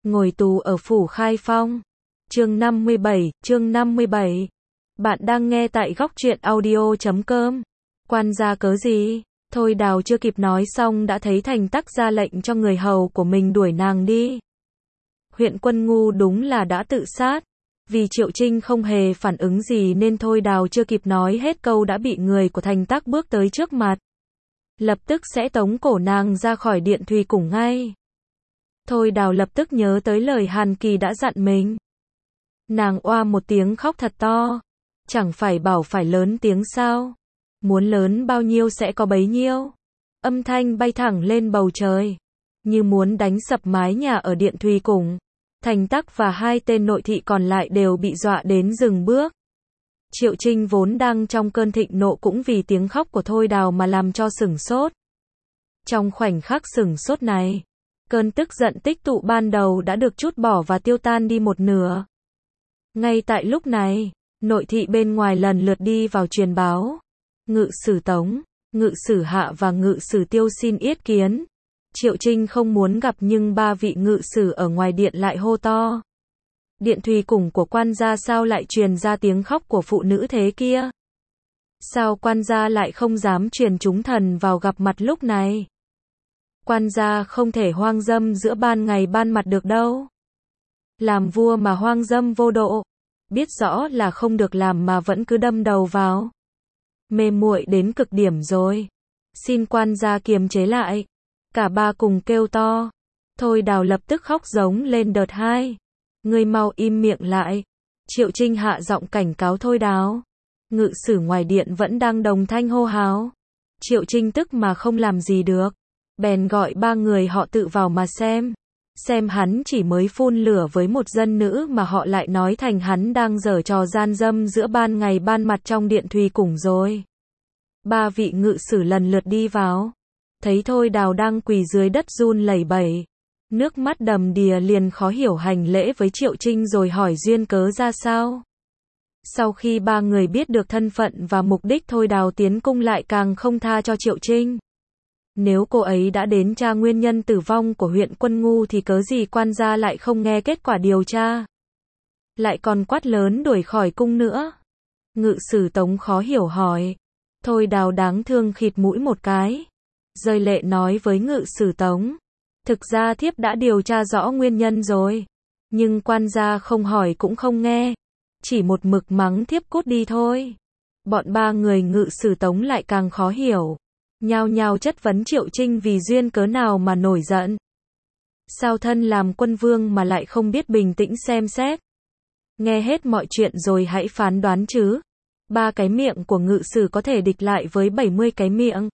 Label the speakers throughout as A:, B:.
A: Ngồi tù ở phủ Khai Phong. Chương 57. Bạn đang nghe tại góc truyện audio.com. Quan gia cớ gì? Thôi Đào chưa kịp nói xong đã thấy Thành Tắc ra lệnh cho người hầu của mình đuổi nàng đi. Huyện Quân Ngu đúng là đã tự sát. Vì Triệu Trinh không hề phản ứng gì nên Thôi Đào chưa kịp nói hết câu đã bị người của Thành Tắc bước tới trước mặt. Lập tức sẽ tống cổ nàng ra khỏi Điện Thùy Cung ngay. Thôi Đào lập tức nhớ tới lời Hàn Kỳ đã dặn mình. Nàng oa một tiếng khóc thật to. Chẳng phải bảo phải lớn tiếng sao? Muốn lớn bao nhiêu sẽ có bấy nhiêu. Âm thanh bay thẳng lên bầu trời, như muốn đánh sập mái nhà ở Điện Thùy Cung. Thành Tắc và hai tên nội thị còn lại đều bị dọa đến dừng bước. Triệu Trinh vốn đang trong cơn thịnh nộ cũng vì tiếng khóc của Thôi Đào mà làm cho sửng sốt. Trong khoảnh khắc sửng sốt này, cơn tức giận tích tụ ban đầu đã được trút bỏ và tiêu tan đi một nửa. Ngay tại lúc này, nội thị bên ngoài lần lượt đi vào truyền báo. Ngự sử Tống, ngự sử Hạ và ngự sử Tiêu xin yết kiến. Triệu Trinh không muốn gặp nhưng ba vị ngự sử ở ngoài điện lại hô to. Điện Thùy Cung của quan gia sao lại truyền ra tiếng khóc của phụ nữ thế kia? Sao quan gia lại không dám truyền chúng thần vào gặp mặt lúc này? Quan gia không thể hoang dâm giữa ban ngày ban mặt được đâu. Làm vua mà hoang dâm vô độ, biết rõ là không được làm mà vẫn cứ đâm đầu vào. Mê muội đến cực điểm rồi. Xin quan gia kiềm chế lại. Cả ba cùng kêu to. Thôi Đào lập tức khóc giống lên đợt hai. Ngươi mau im miệng lại. Triệu Trinh hạ giọng cảnh cáo Thôi Đào. Ngự sử ngoài điện vẫn đang đồng thanh hô hào. Triệu Trinh tức mà không làm gì được. Bèn gọi ba người họ tự vào mà xem. Xem hắn chỉ mới phun lửa với một dân nữ mà họ lại nói thành hắn đang giở trò gian dâm giữa ban ngày ban mặt trong Điện Thùy Cung rồi. Ba vị ngự sử lần lượt đi vào. Thấy Thôi Đào đang quỳ dưới đất run lẩy bẩy. Nước mắt đầm đìa liền khó hiểu hành lễ với Triệu Trinh rồi hỏi duyên cớ ra sao. Sau khi ba người biết được thân phận và mục đích Thôi Đào tiến cung lại càng không tha cho Triệu Trinh. Nếu cô ấy đã đến tra nguyên nhân tử vong của huyện Quân Ngu thì cớ gì quan gia lại không nghe kết quả điều tra. Lại còn quát lớn đuổi khỏi cung nữa. Ngự sử Tống khó hiểu hỏi. Thôi Đào đáng thương khịt mũi một cái. Rơi lệ nói với ngự sử Tống. Thực ra thiếp đã điều tra rõ nguyên nhân rồi. Nhưng quan gia không hỏi cũng không nghe. Chỉ một mực mắng thiếp cút đi thôi. Bọn ba người ngự sử Tống lại càng khó hiểu. Nhao nhao chất vấn Triệu Trinh vì duyên cớ nào mà nổi giận. Sao thân làm quân vương mà lại không biết bình tĩnh xem xét. Nghe hết mọi chuyện rồi hãy phán đoán chứ. 3 cái miệng của ngự sử có thể địch lại với 70 cái miệng,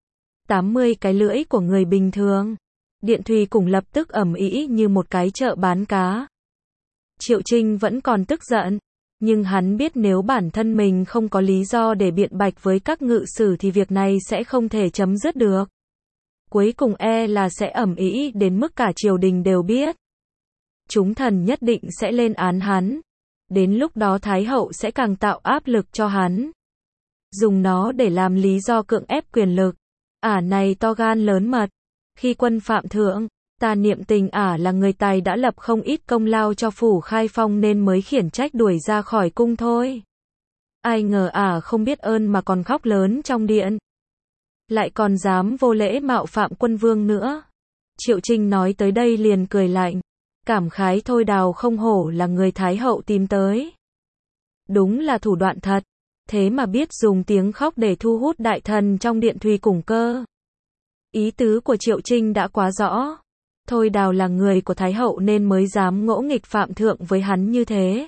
A: 80 cái lưỡi của người bình thường. Điện Thùy Cung lập tức ầm ĩ như một cái chợ bán cá. Triệu Trinh vẫn còn tức giận, nhưng hắn biết nếu bản thân mình không có lý do để biện bạch với các ngự sử thì việc này sẽ không thể chấm dứt được. Cuối cùng là sẽ ầm ĩ đến mức cả triều đình đều biết. Chúng thần nhất định sẽ lên án hắn. Đến lúc đó Thái hậu sẽ càng tạo áp lực cho hắn. Dùng nó để làm lý do cưỡng ép quyền lực. Ả này to gan lớn mật. Khi quân phạm thượng, ta niệm tình Ả là người tài đã lập không ít công lao cho phủ Khai Phong nên mới khiển trách đuổi ra khỏi cung thôi. Ai ngờ Ả không biết ơn mà còn khóc lớn trong điện. Lại còn dám vô lễ mạo phạm quân vương nữa. Triệu Trinh nói tới đây liền cười lạnh. Cảm khái Thôi Đào không hổ là người Thái hậu tìm tới. Đúng là thủ đoạn thật. Thế mà biết dùng tiếng khóc để thu hút đại thần trong Điện Thùy Cung cơ. Ý tứ của Triệu Trinh đã quá rõ. Thôi Đào là người của Thái hậu nên mới dám ngỗ nghịch phạm thượng với hắn như thế.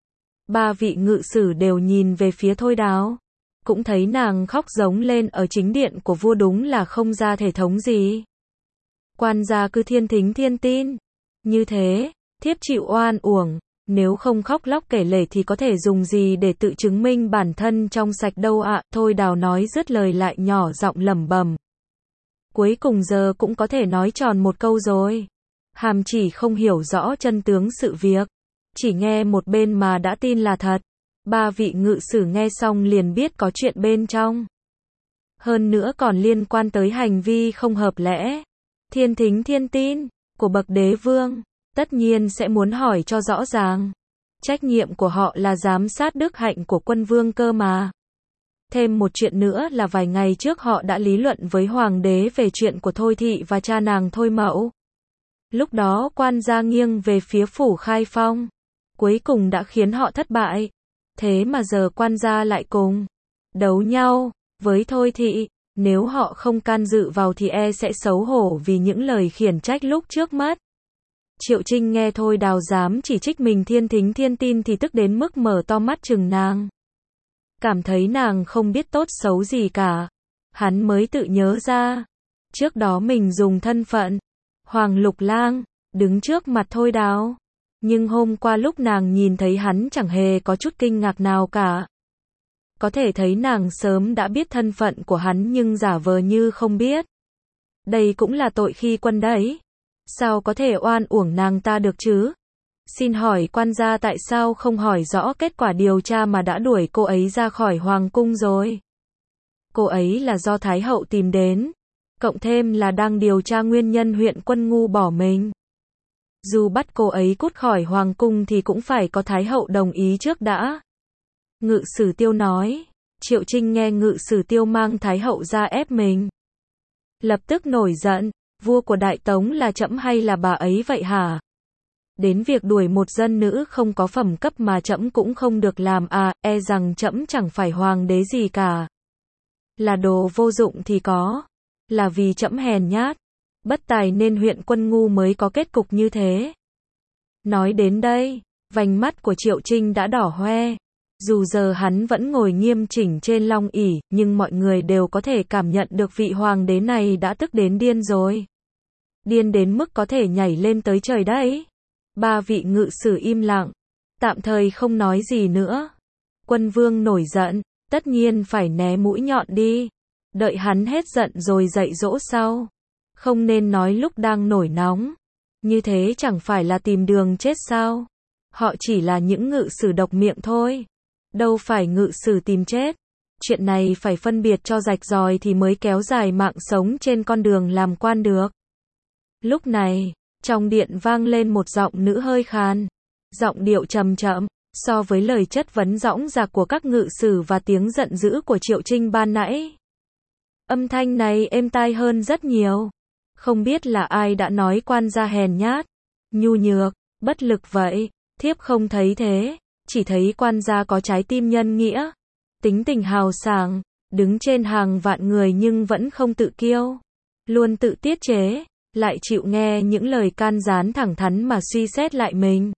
A: Ba vị ngự sử đều nhìn về phía Thôi Đào. Cũng thấy nàng khóc giống lên ở chính điện của vua đúng là không ra thể thống gì. Quan gia cứ thiên thính thiên tin. Như thế, thiếp chịu oan uổng. Nếu không khóc lóc kể lể thì có thể dùng gì để tự chứng minh bản thân trong sạch đâu ạ. Thôi Đào nói dứt lời lại nhỏ giọng lẩm bẩm. Cuối cùng giờ cũng có thể nói tròn một câu rồi. Hàm chỉ không hiểu rõ chân tướng sự việc. Chỉ nghe một bên mà đã tin là thật. Ba vị ngự sử nghe xong liền biết có chuyện bên trong. Hơn nữa còn liên quan tới hành vi không hợp lẽ. Thiên thính thiên tin của bậc đế vương. tất nhiên sẽ muốn hỏi cho rõ ràng. Trách nhiệm của họ là giám sát đức hạnh của quân vương cơ mà. Thêm một chuyện nữa là vài ngày trước họ đã lý luận với hoàng đế về chuyện của Thôi Thị và cha nàng Thôi Mậu. Lúc đó quan gia nghiêng về phía phủ Khai Phong, cuối cùng đã khiến họ thất bại. Thế mà giờ quan gia lại cùng đấu nhau với Thôi Thị, nếu họ không can dự vào thì sẽ xấu hổ vì những lời khiển trách lúc trước mất. Triệu Trinh nghe Thôi Đào dám chỉ trích mình thiên thính thiên tin thì tức đến mức mở to mắt chừng nàng. Cảm thấy nàng không biết tốt xấu gì cả. Hắn mới tự nhớ ra, trước đó mình dùng thân phận Hoàng Lục Lang đứng trước mặt Thôi Đào, nhưng hôm qua lúc nàng nhìn thấy hắn chẳng hề có chút kinh ngạc nào cả. Có thể thấy nàng sớm đã biết thân phận của hắn nhưng giả vờ như không biết. Đây cũng là tội khi quân đấy. Sao có thể oan uổng nàng ta được chứ? Xin hỏi quan gia tại sao không hỏi rõ kết quả điều tra mà đã đuổi cô ấy ra khỏi hoàng cung rồi? Cô ấy là do Thái hậu tìm đến, cộng thêm là đang điều tra nguyên nhân huyện Quân Ngu bỏ mình. Dù bắt cô ấy cút khỏi hoàng cung thì cũng phải có Thái hậu đồng ý trước đã. Ngự Sử Tiêu nói. Triệu Trinh nghe Ngự Sử Tiêu mang Thái hậu ra ép mình, lập tức nổi giận. Vua của Đại Tống là trẫm hay là bà ấy vậy hả? Đến việc đuổi một dân nữ không có phẩm cấp mà trẫm cũng không được làm à? Rằng trẫm chẳng phải hoàng đế gì cả. Là đồ vô dụng thì có. Là vì trẫm hèn nhát, bất tài nên huyện Quân Ngu mới có kết cục như thế. Nói đến đây, vành mắt của Triệu Trinh đã đỏ hoe. Dù giờ hắn vẫn ngồi nghiêm chỉnh trên long ỷ, nhưng mọi người đều có thể cảm nhận được vị hoàng đế này đã tức đến điên rồi. Điên đến mức có thể nhảy lên tới trời đấy. Ba vị ngự sử im lặng, tạm thời không nói gì nữa. Quân vương nổi giận, tất nhiên phải né mũi nhọn đi. Đợi hắn hết giận rồi dạy dỗ sau. Không nên nói lúc đang nổi nóng. Như thế chẳng phải là tìm đường chết sao? Họ chỉ là những ngự sử độc miệng thôi. Đâu phải ngự sử tìm chết. Chuyện này phải phân biệt cho rạch ròi thì mới kéo dài mạng sống trên con đường làm quan được. Lúc này, trong điện vang lên một giọng nữ hơi khàn. Giọng điệu trầm chậm, so với lời chất vấn dõng dạc của các ngự sử và tiếng giận dữ của Triệu Trinh ban nãy. Âm thanh này êm tai hơn rất nhiều. Không biết là ai đã nói quan gia hèn nhát, nhu nhược, bất lực vậy. Thiếp không thấy thế, chỉ thấy quan gia có trái tim nhân nghĩa, tính tình hào sảng, đứng trên hàng vạn người nhưng vẫn không tự kiêu, luôn tự tiết chế, lại chịu nghe những lời can gián thẳng thắn mà suy xét lại mình.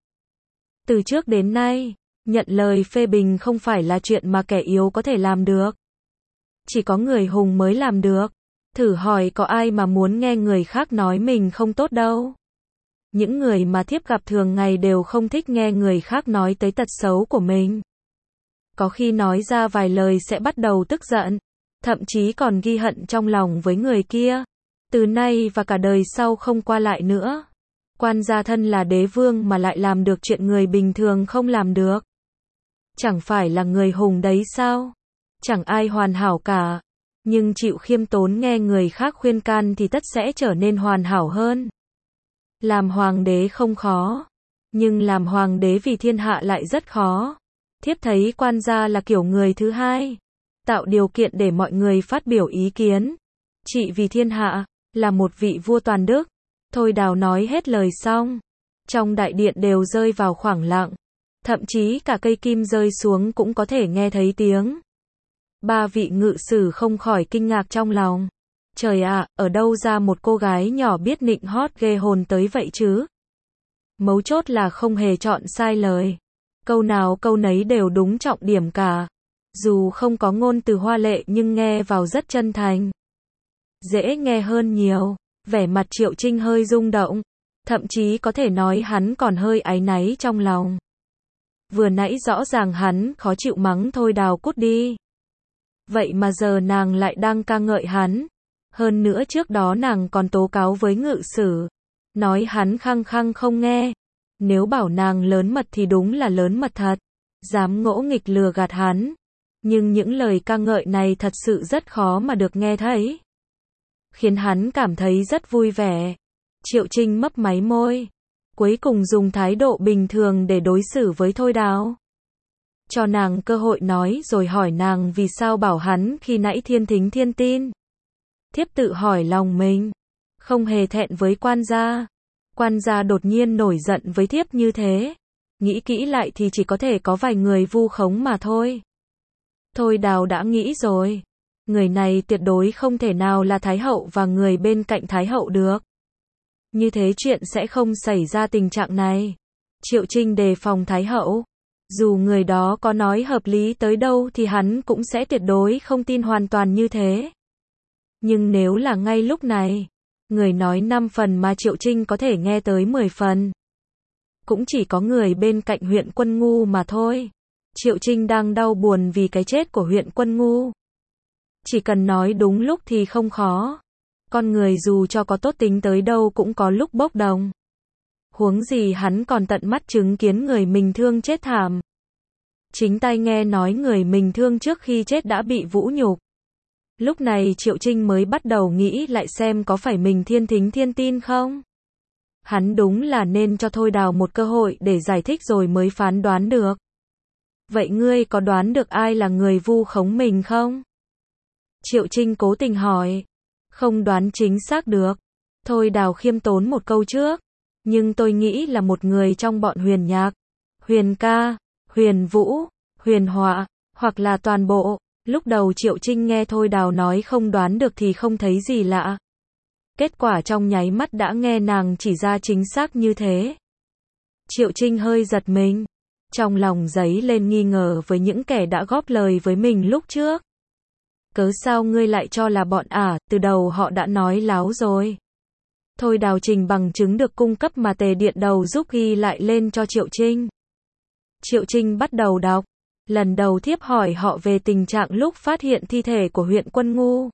A: Từ trước đến nay, nhận lời phê bình không phải là chuyện mà kẻ yếu có thể làm được. Chỉ có người hùng mới làm được. Thử hỏi có ai mà muốn nghe người khác nói mình không tốt đâu. Những người mà thiếp gặp thường ngày đều không thích nghe người khác nói tới tật xấu của mình. Có khi nói ra vài lời sẽ bắt đầu tức giận, thậm chí còn ghi hận trong lòng với người kia. Từ nay và cả đời sau không qua lại nữa. Quan gia thân là đế vương mà lại làm được chuyện người bình thường không làm được. Chẳng phải là người hùng đấy sao? Chẳng ai hoàn hảo cả. Nhưng chịu khiêm tốn nghe người khác khuyên can thì tất sẽ trở nên hoàn hảo hơn. Làm hoàng đế không khó, nhưng làm hoàng đế vì thiên hạ lại rất khó. Thiếp thấy quan gia là kiểu người thứ hai, tạo điều kiện để mọi người phát biểu ý kiến. Trị vì thiên hạ, là một vị vua toàn đức. Thôi Đào nói hết lời xong, trong đại điện đều rơi vào khoảng lặng, thậm chí cả cây kim rơi xuống cũng có thể nghe thấy tiếng. Ba vị ngự sử không khỏi kinh ngạc trong lòng. Trời ạ, ở đâu ra một cô gái nhỏ biết nịnh hót ghê hồn tới vậy chứ? Mấu chốt là không hề chọn sai lời. Câu nào câu nấy đều đúng trọng điểm cả. Dù không có ngôn từ hoa lệ nhưng nghe vào rất chân thành. Dễ nghe hơn nhiều. Vẻ mặt Triệu Trinh hơi rung động. Thậm chí có thể nói hắn còn hơi áy náy trong lòng. Vừa nãy rõ ràng hắn khó chịu mắng Thôi Đào cút đi. Vậy mà giờ nàng lại đang ca ngợi hắn. Hơn nữa trước đó nàng còn tố cáo với ngự sử. Nói hắn khăng khăng không nghe. Nếu bảo nàng lớn mật thì đúng là lớn mật thật. Dám ngỗ nghịch lừa gạt hắn. Nhưng những lời ca ngợi này thật sự rất khó mà được nghe thấy. Khiến hắn cảm thấy rất vui vẻ. Triệu Trinh mấp máy môi. cuối cùng dùng thái độ bình thường để đối xử với Thôi Đào. Cho nàng cơ hội nói rồi hỏi nàng vì sao bảo hắn khi nãy thiên thính thiên tin. Thiếp tự hỏi lòng mình, không hề thẹn với quan gia. Quan gia đột nhiên nổi giận với thiếp như thế. Nghĩ kỹ lại thì chỉ có thể có vài người vu khống mà thôi. Thôi Đào đã nghĩ rồi. Người này tuyệt đối không thể nào là Thái hậu và người bên cạnh Thái hậu được. Như thế chuyện sẽ không xảy ra tình trạng này. Triệu Trinh đề phòng Thái hậu. Dù người đó có nói hợp lý tới đâu thì hắn cũng sẽ tuyệt đối không tin hoàn toàn như thế. Nhưng nếu là ngay lúc này, người nói 5 phần mà Triệu Trinh có thể nghe tới 10 phần. Cũng chỉ có người bên cạnh huyện Quân Ngu mà thôi. Triệu Trinh đang đau buồn vì cái chết của huyện Quân Ngu. Chỉ cần nói đúng lúc thì không khó. Con người dù cho có tốt tính tới đâu cũng có lúc bốc đồng. Huống gì hắn còn tận mắt chứng kiến người mình thương chết thảm. Chính tai nghe nói người mình thương trước khi chết đã bị vũ nhục. Lúc này Triệu Trinh mới bắt đầu nghĩ lại xem có phải mình thiên thính thiên tin không. Hắn đúng là nên cho Thôi Đào một cơ hội để giải thích rồi mới phán đoán được. Vậy ngươi có đoán được ai là người vu khống mình không? Triệu Trinh cố tình hỏi. Không đoán chính xác được. Thôi Đào khiêm tốn một câu trước. Nhưng tôi nghĩ là một người trong bọn Huyền Nhạc, Huyền Ca, Huyền Vũ, Huyền Họa, hoặc là toàn bộ. Lúc đầu Triệu Trinh nghe Thôi Đào nói không đoán được thì không thấy gì lạ. Kết quả trong nháy mắt đã nghe nàng chỉ ra chính xác như thế. Triệu Trinh hơi giật mình. Trong lòng dấy lên nghi ngờ với những kẻ đã góp lời với mình lúc trước. Cớ sao ngươi lại cho là bọn từ đầu họ đã nói láo rồi. Thôi Đào trình bằng chứng được cung cấp mà Tề Điện Đầu giúp ghi lại lên cho Triệu Trinh. Triệu Trinh bắt đầu đọc. Lần đầu thiếp hỏi họ về tình trạng lúc phát hiện thi thể của huyện Quân Ngu.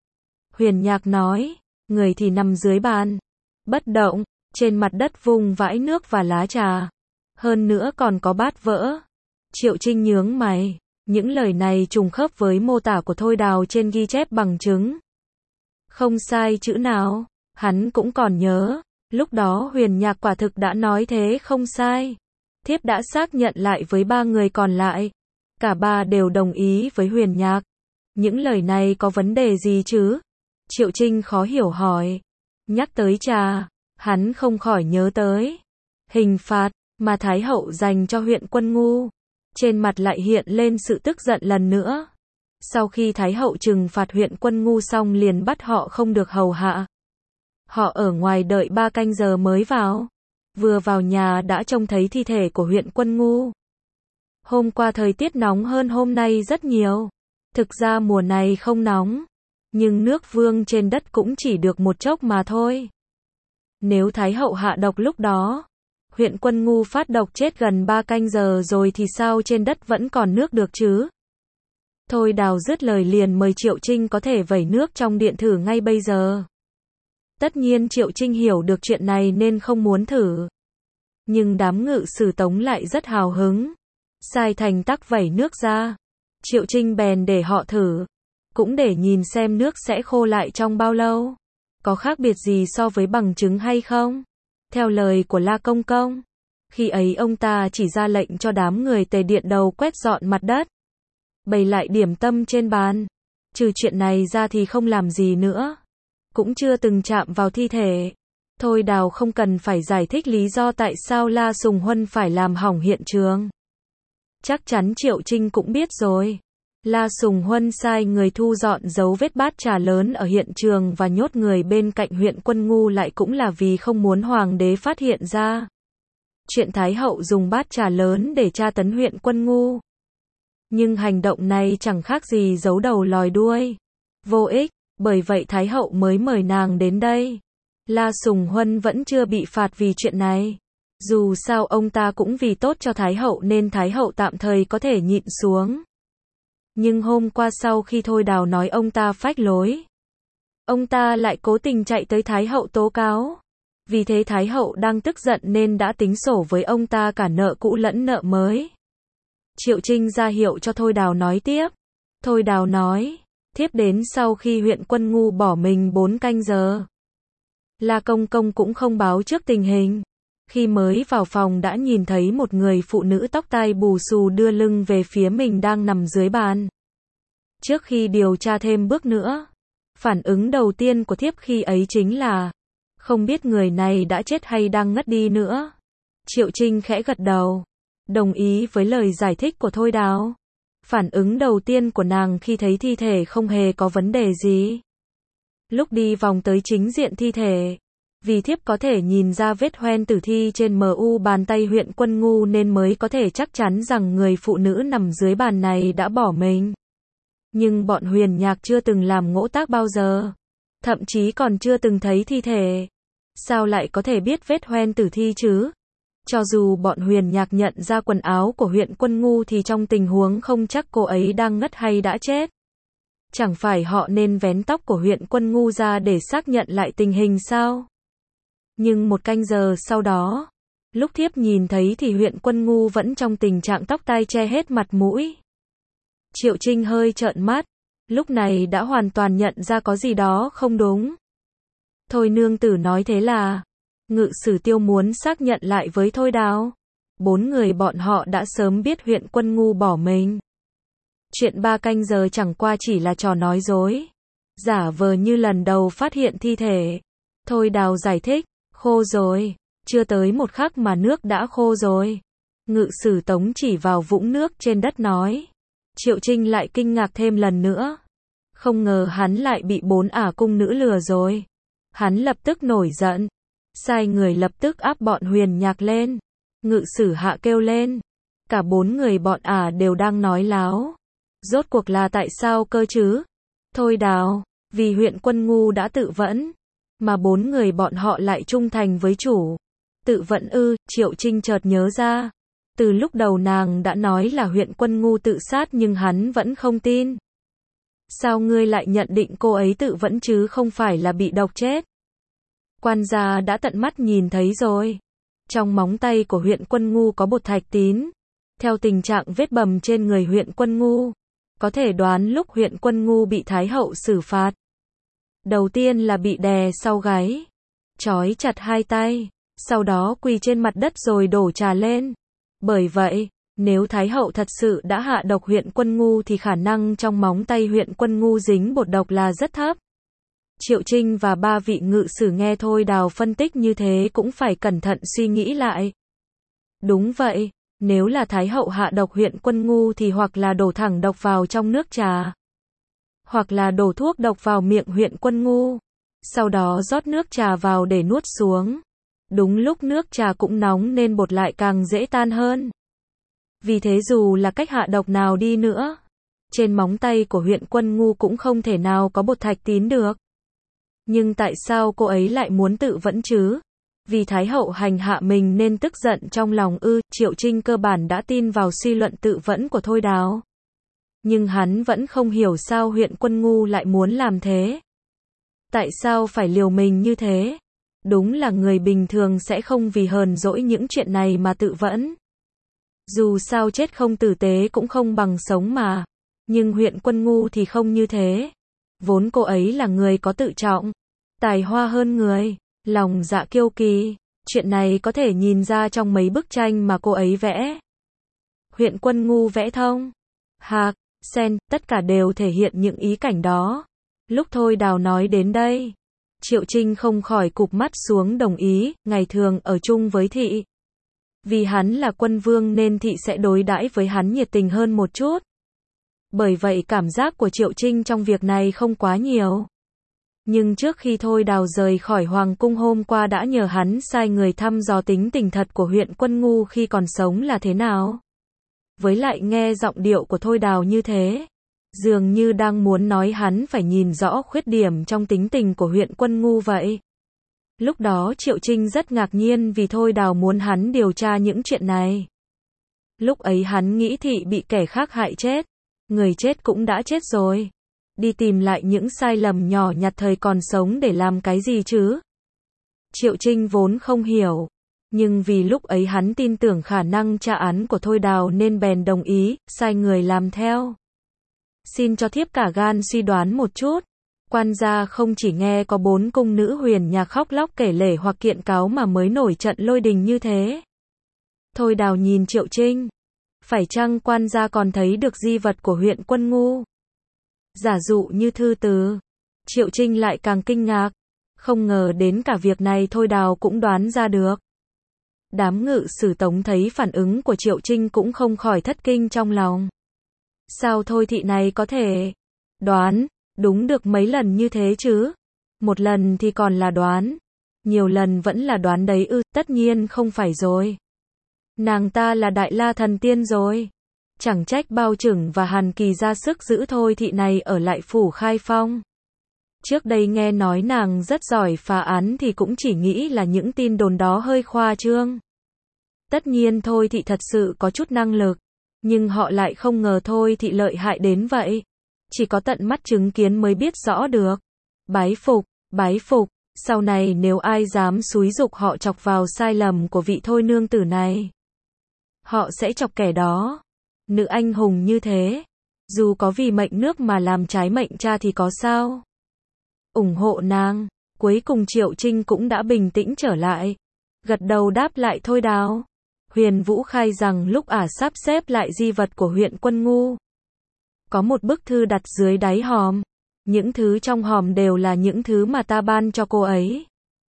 A: Huyền Nhạc nói, người thì nằm dưới bàn, bất động, trên mặt đất vùng vãi nước và lá trà. Hơn nữa còn có bát vỡ. Triệu Trinh nhướng mày. Những lời này trùng khớp với mô tả của Thôi Đào trên ghi chép bằng chứng. Không sai chữ nào. Hắn cũng còn nhớ. Lúc đó Huyền Nhạc quả thực đã nói thế không sai. Thiếp đã xác nhận lại với 3 người còn lại. Cả 3 đều đồng ý với Huyền Nhạc. Những lời này có vấn đề gì chứ? Triệu Trinh khó hiểu hỏi. Nhắc tới trà, hắn không khỏi nhớ tới hình phạt mà Thái hậu dành cho huyện Quân Ngu. Trên mặt lại hiện lên sự tức giận lần nữa. Sau khi Thái hậu trừng phạt huyện Quân Ngu xong liền bắt họ không được hầu hạ. Họ ở ngoài đợi 3 canh giờ mới vào. Vừa vào nhà đã trông thấy thi thể của huyện Quân Ngu. Hôm qua thời tiết nóng hơn hôm nay rất nhiều. Thực ra mùa này không nóng. Nhưng nước vương trên đất cũng chỉ được một chốc mà thôi. Nếu Thái hậu hạ độc lúc đó, huyện Quân Ngu phát độc chết gần 3 canh giờ rồi thì sao trên đất vẫn còn nước được chứ? Thôi Đào dứt lời liền mời Triệu Trinh có thể vẩy nước trong điện thử ngay bây giờ. Tất nhiên Triệu Trinh hiểu được chuyện này nên không muốn thử. Nhưng đám ngự sử Tống lại rất hào hứng. Sai thành tắc vẩy nước ra. Triệu Trinh bèn để họ thử. Cũng để nhìn xem nước sẽ khô lại trong bao lâu. Có khác biệt gì so với bằng chứng hay không? Theo lời của La Công Công. Khi ấy ông ta chỉ ra lệnh cho đám người Tề Điện Đầu quét dọn mặt đất. Bày lại điểm tâm trên bàn. Trừ chuyện này ra thì không làm gì nữa. Cũng chưa từng chạm vào thi thể. Thôi Đào không cần phải giải thích lý do tại sao La Sùng Huân phải làm hỏng hiện trường. Chắc chắn Triệu Trinh cũng biết rồi. La Sùng Huân sai người thu dọn dấu vết bát trà lớn ở hiện trường và nhốt người bên cạnh huyện Quân Ngu lại cũng là vì không muốn hoàng đế phát hiện ra. Chuyện Thái hậu dùng bát trà lớn để tra tấn huyện Quân Ngu. Nhưng hành động này chẳng khác gì giấu đầu lòi đuôi. Vô ích, bởi vậy Thái hậu mới mời nàng đến đây. La Sùng Huân vẫn chưa bị phạt vì chuyện này. Dù sao ông ta cũng vì tốt cho Thái hậu nên Thái hậu tạm thời có thể nhịn xuống. Nhưng hôm qua sau khi Thôi Đào nói ông ta phách lối, ông ta lại cố tình chạy tới Thái hậu tố cáo. Vì thế Thái hậu đang tức giận nên đã tính sổ với ông ta cả nợ cũ lẫn nợ mới. Triệu Trinh ra hiệu cho Thôi Đào nói tiếp. Thôi Đào nói, thiếp đến sau khi huyện Quân Ngu bỏ mình 4 canh giờ. La Công Công cũng không báo trước tình hình. Khi mới vào phòng đã nhìn thấy một người phụ nữ tóc tai bù xù đưa lưng về phía mình đang nằm dưới bàn. Trước khi điều tra thêm bước nữa, phản ứng đầu tiên của thiếp khi ấy chính là không biết người này đã chết hay đang ngất đi nữa. Triệu Trinh khẽ gật đầu, đồng ý với lời giải thích của Thôi Đào. Phản ứng đầu tiên của nàng khi thấy thi thể không hề có vấn đề gì. Lúc đi vòng tới chính diện thi thể, vì thiếp có thể nhìn ra vết hoen tử thi trên mu bàn tay Huyện Quân Ngu nên mới có thể chắc chắn rằng người phụ nữ nằm dưới bàn này đã bỏ mình. Nhưng bọn Huyền Nhạc chưa từng làm ngỗ tác bao giờ, thậm chí còn chưa từng thấy thi thể. Sao lại có thể biết vết hoen tử thi chứ? Cho dù bọn Huyền Nhạc nhận ra quần áo của Huyện Quân Ngu thì trong tình huống không chắc cô ấy đang ngất hay đã chết. Chẳng phải họ nên vén tóc của Huyện Quân Ngu ra để xác nhận lại tình hình sao? Nhưng một canh giờ sau đó, lúc thiếp nhìn thấy thì Huyện Quân Ngu vẫn trong tình trạng tóc tai che hết mặt mũi. Triệu Trinh hơi trợn mắt, lúc này đã hoàn toàn nhận ra có gì đó không đúng. Thôi nương tử nói thế là, Ngự Sử Tiêu muốn xác nhận lại với Thôi Đào. 4 người bọn họ đã sớm biết Huyện Quân Ngu bỏ mình. Chuyện 3 canh giờ chẳng qua chỉ là trò nói dối, giả vờ như lần đầu phát hiện thi thể. Thôi Đào giải thích, khô rồi, chưa tới một khắc mà nước đã khô rồi. Ngự Sử Tống chỉ vào vũng nước trên đất nói. Triệu Trinh lại kinh ngạc thêm lần nữa. Không ngờ hắn lại bị 4 ả cung nữ lừa rồi. Hắn lập tức nổi giận, sai người lập tức áp bọn Huyền Nhạc lên. Ngự Sử Hạ kêu lên, cả 4 người bọn ả đều đang nói láo. Rốt cuộc là tại sao cơ chứ? Thôi Đào, vì Huyện Quân Ngu đã tự vẫn, mà 4 người bọn họ lại trung thành với chủ. Tự vẫn ư? Triệu Trinh chợt nhớ ra. Từ lúc đầu nàng đã nói là Huyện Quân Ngu tự sát nhưng hắn vẫn không tin. Sao ngươi lại nhận định cô ấy tự vẫn chứ không phải là bị độc chết? Quan gia đã tận mắt nhìn thấy rồi. Trong móng tay của Huyện Quân Ngu có bột thạch tín. Theo tình trạng vết bầm trên người Huyện Quân Ngu, có thể đoán lúc Huyện Quân Ngu bị Thái hậu xử phạt. Đầu tiên là bị đè sau gáy, trói chặt 2 tay, sau đó quỳ trên mặt đất rồi đổ trà lên. Bởi vậy, nếu Thái hậu thật sự đã hạ độc Huyện Quân Ngu thì khả năng trong móng tay Huyện Quân Ngu dính bột độc là rất thấp. Triệu Trinh và 3 vị ngự sử nghe Thôi Đào phân tích như thế cũng phải cẩn thận suy nghĩ lại. Đúng vậy, nếu là Thái hậu hạ độc Huyện Quân Ngu thì hoặc là đổ thẳng độc vào trong nước trà, hoặc là đổ thuốc độc vào miệng Huyện Quân Ngu, sau đó rót nước trà vào để nuốt xuống. Đúng lúc nước trà cũng nóng nên bột lại càng dễ tan hơn. Vì thế dù là cách hạ độc nào đi nữa, trên móng tay của Huyện Quân Ngu cũng không thể nào có bột thạch tín được. Nhưng tại sao cô ấy lại muốn tự vẫn chứ? Vì Thái hậu hành hạ mình nên tức giận trong lòng ư? Triệu Trinh cơ bản đã tin vào suy luận tự vẫn của Thôi Đào. Nhưng hắn vẫn không hiểu sao Huyện Quân Ngu lại muốn làm thế. Tại sao phải liều mình như thế? Đúng là người bình thường sẽ không vì hờn dỗi những chuyện này mà tự vẫn. Dù sao chết không tử tế cũng không bằng sống mà. Nhưng Huyện Quân Ngu thì không như thế. Vốn cô ấy là người có tự trọng, tài hoa hơn người, lòng dạ kiêu kỳ. Chuyện này có thể nhìn ra trong mấy bức tranh mà cô ấy vẽ. Huyện Quân Ngu vẽ thông, hạc, sen, tất cả đều thể hiện những ý cảnh đó. Lúc Thôi Đào nói đến đây, Triệu Trinh không khỏi cụp mắt xuống đồng ý, ngày thường ở chung với thị. Vì hắn là quân vương nên thị sẽ đối đãi với hắn nhiệt tình hơn một chút. Bởi vậy cảm giác của Triệu Trinh trong việc này không quá nhiều. Nhưng trước khi Thôi Đào rời khỏi Hoàng cung hôm qua đã nhờ hắn sai người thăm dò tính tình thật của Huyện Quân Ngu khi còn sống là thế nào. Với lại nghe giọng điệu của Thôi Đào như thế, dường như đang muốn nói hắn phải nhìn rõ khuyết điểm trong tính tình của Huyện Quân Ngu vậy. Lúc đó Triệu Trinh rất ngạc nhiên vì Thôi Đào muốn hắn điều tra những chuyện này. Lúc ấy hắn nghĩ thị bị kẻ khác hại chết. Người chết cũng đã chết rồi. Đi tìm lại những sai lầm nhỏ nhặt thời còn sống để làm cái gì chứ? Triệu Trinh vốn không hiểu. Nhưng vì lúc ấy hắn tin tưởng khả năng tra án của Thôi Đào nên bèn đồng ý, sai người làm theo. Xin cho thiếp cả gan suy đoán một chút. Quan gia không chỉ nghe có 4 cung nữ huyền nhạc khóc lóc kể lể hoặc kiện cáo mà mới nổi trận lôi đình như thế. Thôi Đào nhìn Triệu Trinh. Phải chăng quan gia còn thấy được di vật của huyện Quân Ngu? Giả dụ như thư từ. Triệu Trinh lại càng kinh ngạc. Không ngờ đến cả việc này Thôi Đào cũng đoán ra được. Đám ngự sử Tống thấy phản ứng của Triệu Trinh cũng không khỏi thất kinh trong lòng. Sao Thôi thị này có thể đoán đúng được mấy lần như thế chứ? Một lần thì còn là đoán, nhiều lần vẫn là đoán đấy ư? Tất nhiên không phải rồi. Nàng ta là Đại La thần tiên rồi. Chẳng trách Bao Chừng và Hàn Kỳ ra sức giữ Thôi thị này ở lại phủ Khai Phong. Trước đây nghe nói nàng rất giỏi phá án thì cũng chỉ nghĩ là những tin đồn đó hơi khoa trương. Tất nhiên Thôi thị thật sự có chút năng lực, nhưng họ lại không ngờ Thôi thị lợi hại đến vậy. Chỉ có tận mắt chứng kiến mới biết rõ được. Bái phục, sau này nếu ai dám xúi giục họ chọc vào sai lầm của vị Thôi nương tử này, họ sẽ chọc kẻ đó. Nữ anh hùng như thế, dù có vì mệnh nước mà làm trái mệnh cha thì có sao? Ủng hộ nàng. Cuối cùng Triệu Trinh cũng đã bình tĩnh trở lại, gật đầu đáp lại Thôi Đào. Huyền Vũ khai rằng lúc sắp xếp lại di vật của huyện Quân Ngu, có một bức thư đặt dưới đáy hòm. Những thứ trong hòm đều là những thứ mà ta ban cho cô ấy.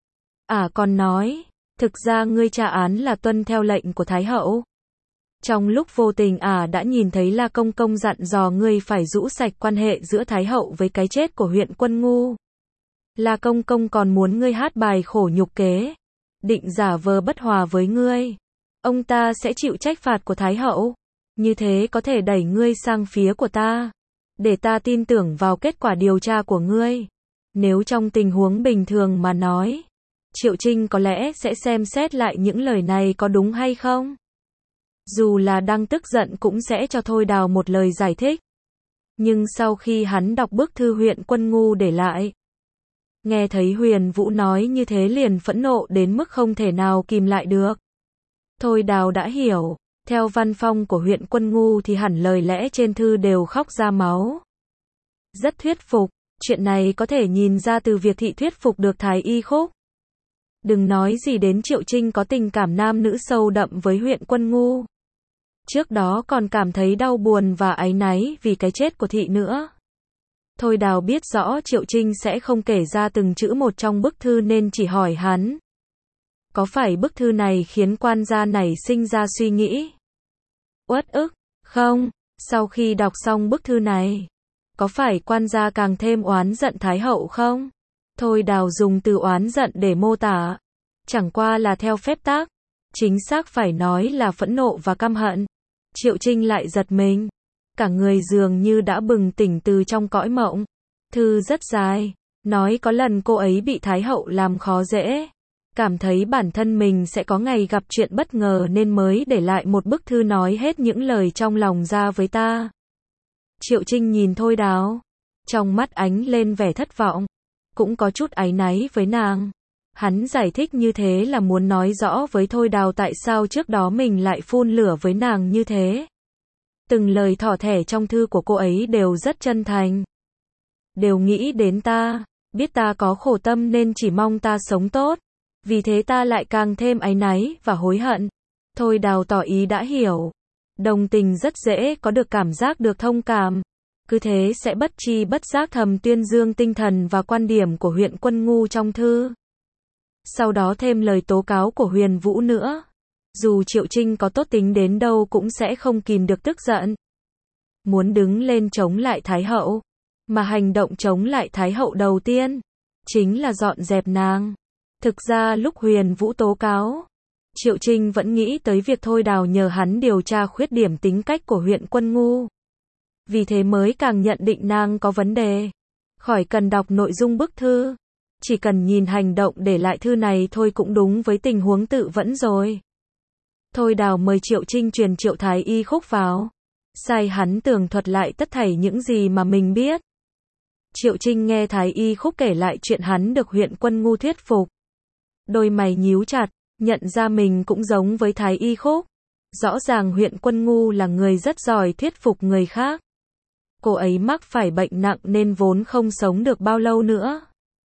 A: Còn nói, thực ra ngươi tra án là tuân theo lệnh của Thái hậu. Trong lúc vô tình đã nhìn thấy La Công Công dặn dò ngươi phải rũ sạch quan hệ giữa Thái hậu với cái chết của huyện Quân Ngu. La Công Công còn muốn ngươi hát bài khổ nhục kế, định giả vờ bất hòa với ngươi. Ông ta sẽ chịu trách phạt của Thái hậu. Như thế có thể đẩy ngươi sang phía của ta, để ta tin tưởng vào kết quả điều tra của ngươi. Nếu trong tình huống bình thường mà nói, Triệu Trinh có lẽ sẽ xem xét lại những lời này có đúng hay không. Dù là đang tức giận cũng sẽ cho Thôi Đào một lời giải thích. Nhưng sau khi hắn đọc bức thư huyện Quân Ngu để lại, nghe thấy Huyền Vũ nói như thế liền phẫn nộ đến mức không thể nào kìm lại được. Thôi Đào đã hiểu, theo văn phong của huyện Quân Ngu thì hẳn lời lẽ trên thư đều khóc ra máu. Rất thuyết phục, chuyện này có thể nhìn ra từ việc thị thuyết phục được Thái Y Khúc. Đừng nói gì đến Triệu Trinh có tình cảm nam nữ sâu đậm với huyện Quân Ngu. Trước đó còn cảm thấy đau buồn và áy náy vì cái chết của thị nữa. Thôi Đào biết rõ Triệu Trinh sẽ không kể ra từng chữ một trong bức thư nên chỉ hỏi hắn. Có phải bức thư này khiến quan gia nảy sinh ra suy nghĩ uất ức không? Sau khi đọc xong bức thư này, có phải quan gia càng thêm oán giận Thái hậu không? Thôi Đào dùng từ oán giận để mô tả, chẳng qua là theo phép tắc, chính xác phải nói là phẫn nộ và căm hận. Triệu Trinh lại giật mình, cả người dường như đã bừng tỉnh từ trong cõi mộng. Thư rất dài, nói có lần cô ấy bị Thái hậu làm khó dễ, cảm thấy bản thân mình sẽ có ngày gặp chuyện bất ngờ nên mới để lại một bức thư nói hết những lời trong lòng ra với ta. Triệu Trinh nhìn Thôi Đào, trong mắt ánh lên vẻ thất vọng, cũng có chút áy náy với nàng. Hắn giải thích như thế là muốn nói rõ với Thôi Đào tại sao trước đó mình lại phun lửa với nàng như thế. Từng lời thỏ thẻ trong thư của cô ấy đều rất chân thành. Đều nghĩ đến ta, biết ta có khổ tâm nên chỉ mong ta sống tốt. Vì thế ta lại càng thêm áy náy và hối hận. Thôi Đào tỏ ý đã hiểu. Đồng tình rất dễ có được cảm giác được thông cảm. Cứ thế sẽ bất tri bất giác thầm tuyên dương tinh thần và quan điểm của huyện Quân Ngu trong thư. Sau đó thêm lời tố cáo của Huyền Vũ nữa. Dù Triệu Trinh có tốt tính đến đâu cũng sẽ không kìm được tức giận. Muốn đứng lên chống lại Thái hậu. Mà hành động chống lại Thái hậu đầu tiên chính là dọn dẹp nàng. Thực ra lúc Huyền Vũ tố cáo, Triệu Trinh vẫn nghĩ tới việc Thôi Đào nhờ hắn điều tra khuyết điểm tính cách của huyện Quân Ngu. Vì thế mới càng nhận định nàng có vấn đề. Khỏi cần đọc nội dung bức thư, chỉ cần nhìn hành động để lại thư này thôi cũng đúng với tình huống tự vẫn rồi. Thôi Đào mời Triệu Trinh truyền Triệu Thái Y Khúc vào, sai hắn tường thuật lại tất thảy những gì mà mình biết. Triệu Trinh nghe Thái Y Khúc kể lại chuyện hắn được huyện Quân Ngu thuyết phục. Đôi mày nhíu chặt, nhận ra mình cũng giống với Thái Y Khúc. Rõ ràng huyện Quân Ngu là người rất giỏi thuyết phục người khác. cô ấy mắc phải bệnh nặng nên vốn không sống được bao lâu nữa.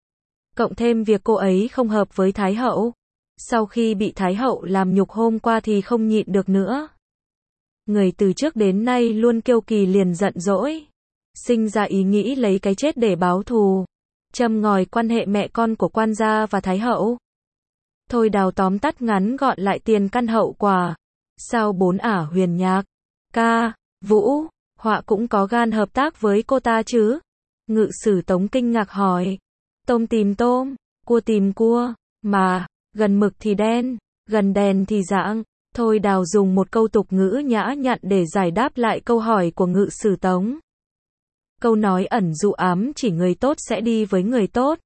A: Cộng thêm việc cô ấy không hợp với Thái hậu. Sau khi bị Thái hậu làm nhục hôm qua thì không nhịn được nữa. Người từ trước đến nay luôn kiêu kỳ liền giận dỗi. Sinh ra ý nghĩ lấy cái chết để báo thù. Châm ngòi quan hệ mẹ con của quan gia và Thái hậu. Thôi Đào tóm tắt ngắn gọn lại tiền căn hậu quả. Sao 4 ả Huyền Nhạc, Ca, Vũ, Họa cũng có gan hợp tác với cô ta chứ? Ngự sử Tống kinh ngạc hỏi. Tôm tìm tôm, cua tìm cua, mà, gần mực thì đen, gần đèn thì rạng. Thôi Đào dùng một câu tục ngữ nhã nhặn để giải đáp lại câu hỏi của ngự sử Tống. Câu nói ẩn dụ ám chỉ người tốt sẽ đi với người tốt.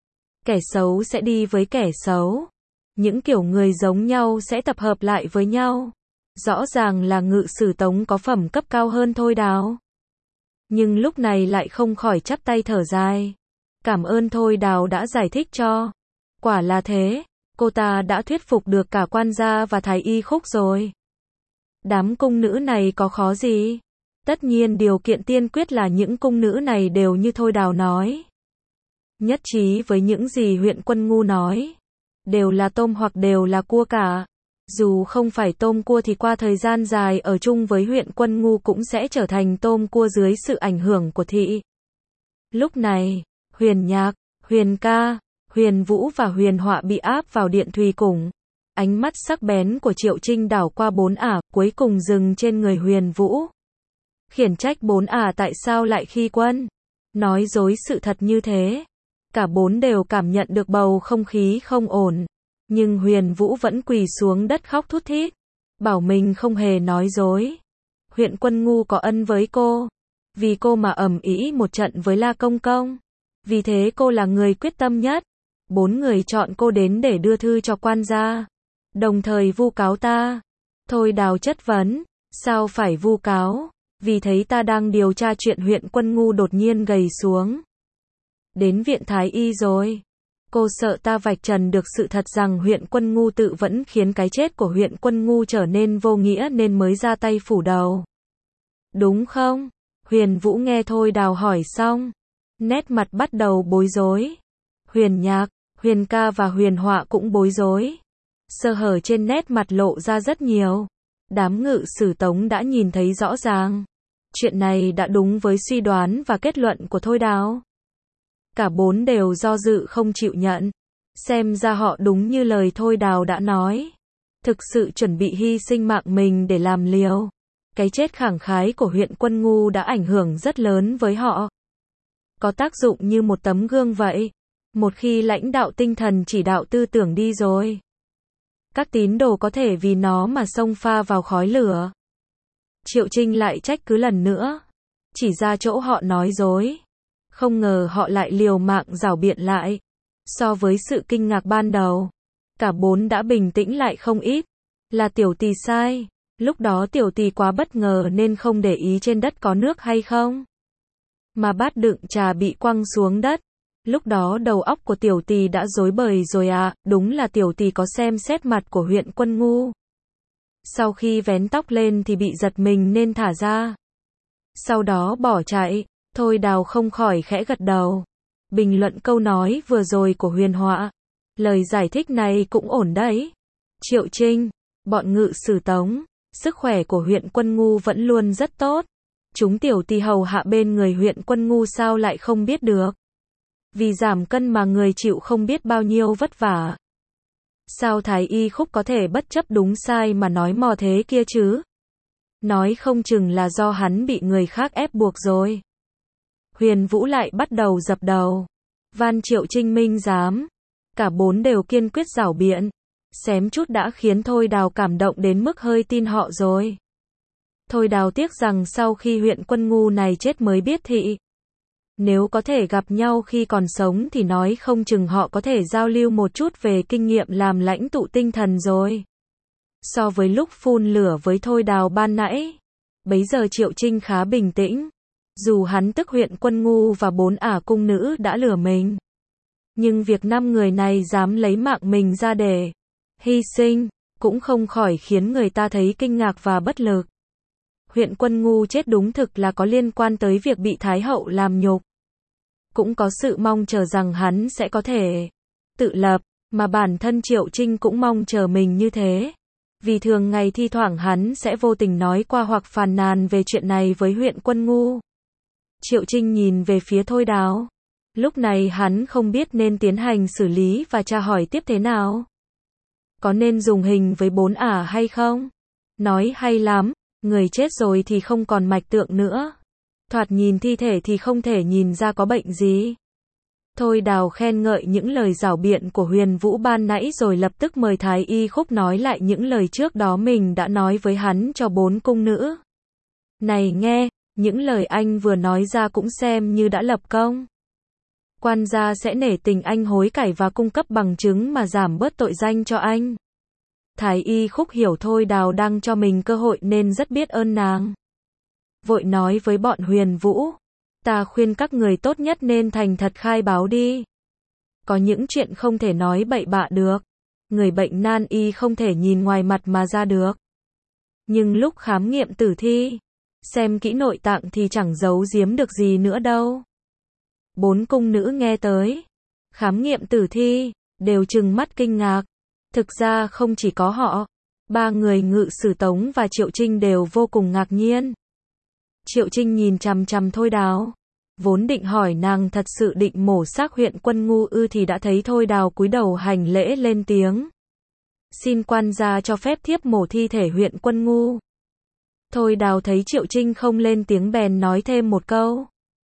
A: Kẻ xấu sẽ đi với kẻ xấu. Những kiểu người giống nhau sẽ tập hợp lại với nhau. Rõ ràng là ngự sử Tống có phẩm cấp cao hơn Thôi Đào. Nhưng lúc này lại không khỏi chắp tay thở dài. Cảm ơn Thôi Đào đã giải thích cho. Quả là thế, cô ta đã thuyết phục được cả quan gia và Thái y Khúc rồi. Đám cung nữ này có khó gì? Tất nhiên điều kiện tiên quyết là những cung nữ này đều như Thôi Đào nói. Nhất trí với những gì huyện Quân Ngu nói. Đều là tôm hoặc đều là cua cả. Dù không phải tôm cua thì qua thời gian dài ở chung với huyện Quân Ngu cũng sẽ trở thành tôm cua dưới sự ảnh hưởng của thị. Lúc này, Huyền Nhạc, Huyền Ca, Huyền Vũ và Huyền Họa bị áp vào điện Thùy Cùng. Ánh mắt sắc bén của Triệu Trinh đảo qua 4 ả, cuối cùng dừng trên người Huyền Vũ. Khiển trách 4 ả tại sao lại khi quân, nói dối sự thật như thế. Cả 4 đều cảm nhận được bầu không khí không ổn. Nhưng Huyền Vũ vẫn quỳ xuống đất khóc thút thít. Bảo mình không hề nói dối. Huyện Quân Ngu có ân với cô. Vì cô mà ầm ĩ một trận với La Công Công. Vì thế cô là người quyết tâm nhất. 4 người chọn cô đến để đưa thư cho quan gia. Đồng thời vu cáo ta. Thôi Đào chất vấn. Sao phải vu cáo? Vì thấy ta đang điều tra chuyện huyện Quân Ngu đột nhiên gầy xuống. Đến viện Thái y rồi. Cô sợ ta vạch trần được sự thật rằng huyện Quân Ngu tự vẫn khiến cái chết của huyện Quân Ngu trở nên vô nghĩa nên mới ra tay phủ đầu. Đúng không? Huyền Vũ nghe Thôi Đào hỏi xong. Nét mặt bắt đầu bối rối. Huyền Nhạc, Huyền Ca và Huyền Họa cũng bối rối. Sơ hở trên nét mặt lộ ra rất nhiều. Đám ngự sử Tống đã nhìn thấy rõ ràng. Chuyện này đã đúng với suy đoán và kết luận của Thôi Đào. Cả 4 đều do dự không chịu nhận. Xem ra họ đúng như lời Thôi Đào đã nói. Thực sự chuẩn bị hy sinh mạng mình để làm liều. Cái chết khẳng khái của huyện Quân Ngu đã ảnh hưởng rất lớn với họ. Có tác dụng như một tấm gương vậy. Một khi lãnh đạo tinh thần chỉ đạo tư tưởng đi rồi, các tín đồ có thể vì nó mà xông pha vào khói lửa. Triệu Trinh lại trách cứ lần nữa. Chỉ ra chỗ họ nói dối. Không ngờ họ lại liều mạng rảo biện lại. So với sự kinh ngạc ban đầu, cả 4 đã bình tĩnh lại không ít. Là tiểu tỳ sai. Lúc đó tiểu tỳ quá bất ngờ nên không để ý trên đất có nước hay không. Mà bát đựng trà bị quăng xuống đất. Lúc đó đầu óc của tiểu tỳ đã rối bời rồi à, đúng là tiểu tỳ có xem xét mặt của huyện Quân Ngu. Sau khi vén tóc lên thì bị giật mình nên thả ra. Sau đó bỏ chạy. Thôi Đào không khỏi khẽ gật đầu. Bình luận câu nói vừa rồi của Huyền Họa. Lời giải thích này cũng ổn đấy. Triệu Trinh, bọn ngự sử Tống, sức khỏe của huyện Quân Ngu vẫn luôn rất tốt. Chúng tiểu tỳ hầu hạ bên người huyện Quân Ngu sao lại không biết được. Vì giảm cân mà người chịu không biết bao nhiêu vất vả. Sao Thái y Khúc có thể bất chấp đúng sai mà nói mò thế kia chứ? Nói không chừng là do hắn bị người khác ép buộc rồi. Huyền Vũ lại bắt đầu dập đầu. Van Triệu Trinh minh giám. Cả 4 đều kiên quyết giảo biện. Xém chút đã khiến Thôi Đào cảm động đến mức hơi tin họ rồi. Thôi Đào tiếc rằng sau khi huyện Quân Ngu này chết mới biết thị. Nếu có thể gặp nhau khi còn sống thì nói không chừng họ có thể giao lưu một chút về kinh nghiệm làm lãnh tụ tinh thần rồi. So với lúc phun lửa với Thôi Đào ban nãy, bấy giờ Triệu Trinh khá bình tĩnh. Dù hắn tức huyện Quân Ngu và 4 ả cung nữ đã lừa mình. Nhưng việc 5 người này dám lấy mạng mình ra để hy sinh, cũng không khỏi khiến người ta thấy kinh ngạc và bất lực. Huyện Quân Ngu chết đúng thực là có liên quan tới việc bị Thái hậu làm nhục. Cũng có sự mong chờ rằng hắn sẽ có thể tự lập, mà bản thân Triệu Trinh cũng mong chờ mình như thế. Vì thường ngày thi thoảng hắn sẽ vô tình nói qua hoặc phàn nàn về chuyện này với huyện Quân Ngu. Triệu Trinh nhìn về phía Thôi Đào. Lúc này hắn không biết nên tiến hành xử lý và tra hỏi tiếp thế nào. Có nên dùng hình với 4 ả hay không? Nói hay lắm, người chết rồi thì không còn mạch tượng nữa. Thoạt nhìn thi thể thì không thể nhìn ra có bệnh gì. Thôi Đào khen ngợi những lời giảo biện của Huyền Vũ ban nãy rồi lập tức mời Thái Y Khúc nói lại những lời trước đó mình đã nói với hắn cho 4 cung nữ. Này nghe, những lời anh vừa nói ra cũng xem như đã lập công. Quan gia sẽ nể tình anh hối cải và cung cấp bằng chứng mà giảm bớt tội danh cho anh. Thái Y Khúc hiểu Thôi Đào đang cho mình cơ hội nên rất biết ơn nàng. Vội nói với bọn Huyền Vũ. Ta khuyên các người tốt nhất nên thành thật khai báo đi. Có những chuyện không thể nói bậy bạ được. Người bệnh nan y không thể nhìn ngoài mặt mà ra được. Nhưng lúc khám nghiệm tử thi, xem kỹ nội tạng thì chẳng giấu giếm được gì nữa đâu. 4 cung nữ nghe tới khám nghiệm tử thi, đều trừng mắt kinh ngạc. Thực ra không chỉ có họ, 3 người Ngự Sử Tống và Triệu Trinh đều vô cùng ngạc nhiên. Triệu Trinh nhìn chằm chằm Thôi Đào. Vốn định hỏi nàng thật sự định mổ xác huyện Quân Ngu ư thì đã thấy Thôi Đào cúi đầu hành lễ lên tiếng. Xin quan gia cho phép thiếp mổ thi thể huyện Quân Ngu. Thôi Đào thấy Triệu Trinh không lên tiếng bèn nói thêm một câu.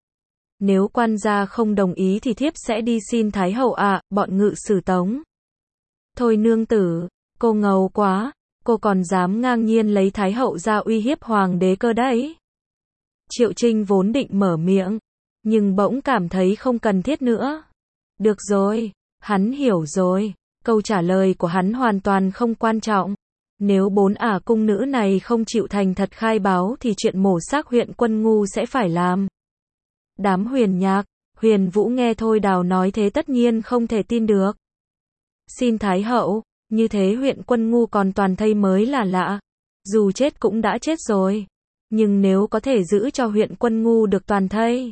A: Nếu quan gia không đồng ý thì thiếp sẽ đi xin Thái hậu ạ, bọn Ngự Sử Tống. Thôi nương tử, cô ngầu quá, cô còn dám ngang nhiên lấy Thái hậu ra uy hiếp hoàng đế cơ đấy. Triệu Trinh vốn định mở miệng, nhưng bỗng cảm thấy không cần thiết nữa. Được rồi, hắn hiểu rồi, câu trả lời của hắn hoàn toàn không quan trọng. Nếu 4 ả cung nữ này không chịu thành thật khai báo thì chuyện mổ xác huyện Quân Ngu sẽ phải làm. Đám Huyền Nhạc, Huyền Vũ nghe Thôi Đào nói thế tất nhiên không thể tin được. Xin Thái hậu, như thế huyện Quân Ngu còn toàn thây mới là lạ. Dù chết cũng đã chết rồi. Nhưng nếu có thể giữ cho huyện Quân Ngu được toàn thây,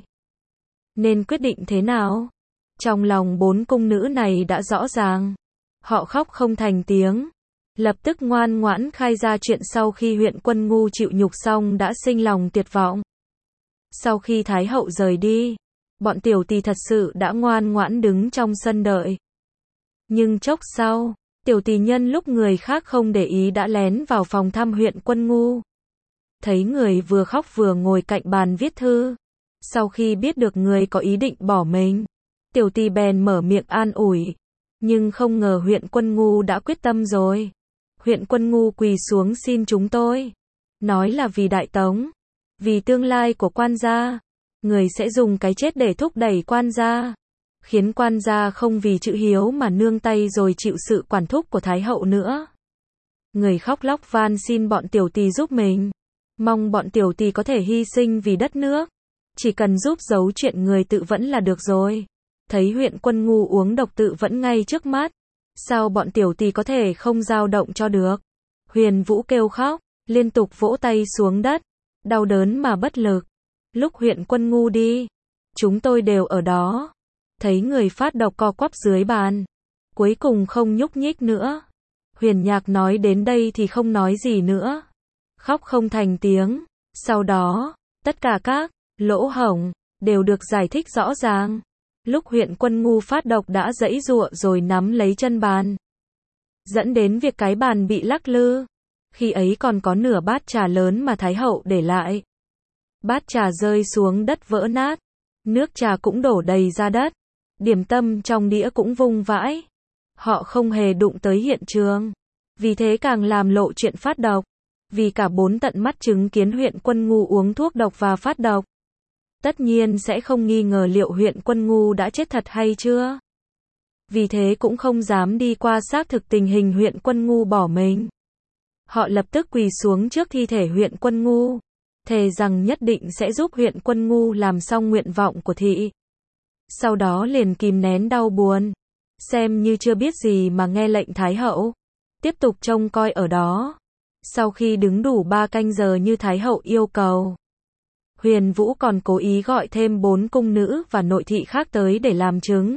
A: nên quyết định thế nào? Trong lòng 4 cung nữ này đã rõ ràng. Họ khóc không thành tiếng. Lập tức ngoan ngoãn khai ra chuyện sau khi huyện Quân Ngu chịu nhục xong đã sinh lòng tuyệt vọng. Sau khi Thái hậu rời đi, bọn tiểu tỳ thật sự đã ngoan ngoãn đứng trong sân đợi. Nhưng chốc sau, tiểu tỳ nhân lúc người khác không để ý đã lén vào phòng thăm huyện Quân Ngu. Thấy người vừa khóc vừa ngồi cạnh bàn viết thư. Sau khi biết được người có ý định bỏ mình, tiểu tỳ bèn mở miệng an ủi. Nhưng không ngờ huyện Quân Ngu đã quyết tâm rồi. Huyện Quân Ngu quỳ xuống xin chúng tôi. Nói là vì Đại Tống, vì tương lai của quan gia. Người sẽ dùng cái chết để thúc đẩy quan gia. Khiến quan gia không vì chữ hiếu mà nương tay rồi chịu sự quản thúc của Thái hậu nữa. Người khóc lóc van xin bọn tiểu tỳ giúp mình. Mong bọn tiểu tỳ có thể hy sinh vì đất nước. Chỉ cần giúp giấu chuyện người tự vẫn là được rồi. Thấy huyện Quân Ngu uống độc tự vẫn ngay trước mắt. Sao bọn tiểu tỳ có thể không dao động cho được? Huyền Vũ kêu khóc, liên tục vỗ tay xuống đất. Đau đớn mà bất lực. Lúc huyện Quân Ngu đi, chúng tôi đều ở đó. Thấy người phát độc co quắp dưới bàn. Cuối cùng không nhúc nhích nữa. Huyền Nhạc nói đến đây thì không nói gì nữa. Khóc không thành tiếng. Sau đó, tất cả các lỗ hổng đều được giải thích rõ ràng. Lúc huyện Quân Ngu phát độc đã giãy giụa rồi nắm lấy chân bàn, dẫn đến việc cái bàn bị lắc lư. Khi ấy còn có nửa bát trà lớn mà Thái hậu để lại. Bát trà rơi xuống đất vỡ nát. Nước trà cũng đổ đầy ra đất. Điểm tâm trong đĩa cũng vung vãi. Họ không hề đụng tới hiện trường. Vì thế càng làm lộ chuyện phát độc. Vì cả 4 tận mắt chứng kiến huyện Quân Ngu uống thuốc độc và phát độc. Tất nhiên sẽ không nghi ngờ liệu huyện Quân Ngu đã chết thật hay chưa. Vì thế cũng không dám đi qua xác thực tình hình huyện Quân Ngu bỏ mình. Họ lập tức quỳ xuống trước thi thể huyện Quân Ngu. Thề rằng nhất định sẽ giúp huyện Quân Ngu làm xong nguyện vọng của thị. Sau đó liền kìm nén đau buồn. Xem như chưa biết gì mà nghe lệnh Thái hậu. Tiếp tục trông coi ở đó. Sau khi đứng đủ 3 canh giờ như Thái hậu yêu cầu, Huyền Vũ còn cố ý gọi thêm 4 cung nữ và nội thị khác tới để làm chứng.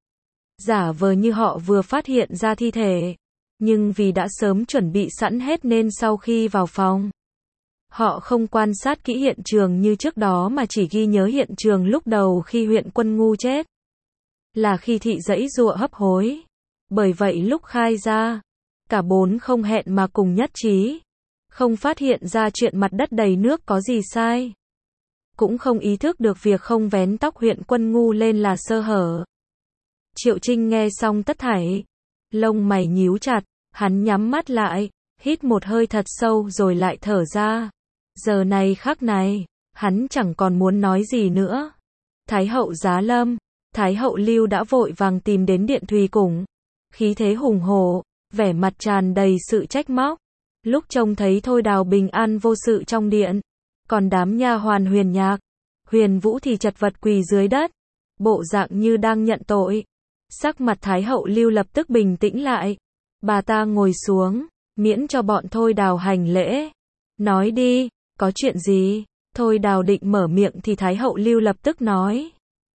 A: Giả vờ như họ vừa phát hiện ra thi thể. Nhưng vì đã sớm chuẩn bị sẵn hết nên sau khi vào phòng, họ không quan sát kỹ hiện trường như trước đó mà chỉ ghi nhớ hiện trường lúc đầu khi huyện Quân Ngu chết. Là khi thị giãy giụa hấp hối. Bởi vậy lúc khai ra, cả 4 không hẹn mà cùng nhất trí. Không phát hiện ra chuyện mặt đất đầy nước có gì sai. Cũng không ý thức được việc không vén tóc huyện Quân Ngu lên là sơ hở. Triệu Trinh nghe xong tất thảy. Lông mày nhíu chặt, hắn nhắm mắt lại, hít một hơi thật sâu rồi lại thở ra. Giờ này khắc này, hắn chẳng còn muốn nói gì nữa. Thái hậu Giá Lâm, Thái hậu Lưu đã vội vàng tìm đến điện Thùy Cung. Khí thế hùng hổ, vẻ mặt tràn đầy sự trách móc. Lúc trông thấy Thôi Đào bình an vô sự trong điện, còn đám nha hoàn Huyền Nhạc, Huyền Vũ thì chật vật quỳ dưới đất, bộ dạng như đang nhận tội. Sắc mặt Thái hậu Lưu lập tức bình tĩnh lại. Bà ta ngồi xuống, miễn cho bọn Thôi Đào hành lễ. Nói đi, có chuyện gì? Thôi Đào định mở miệng thì Thái hậu Lưu lập tức nói.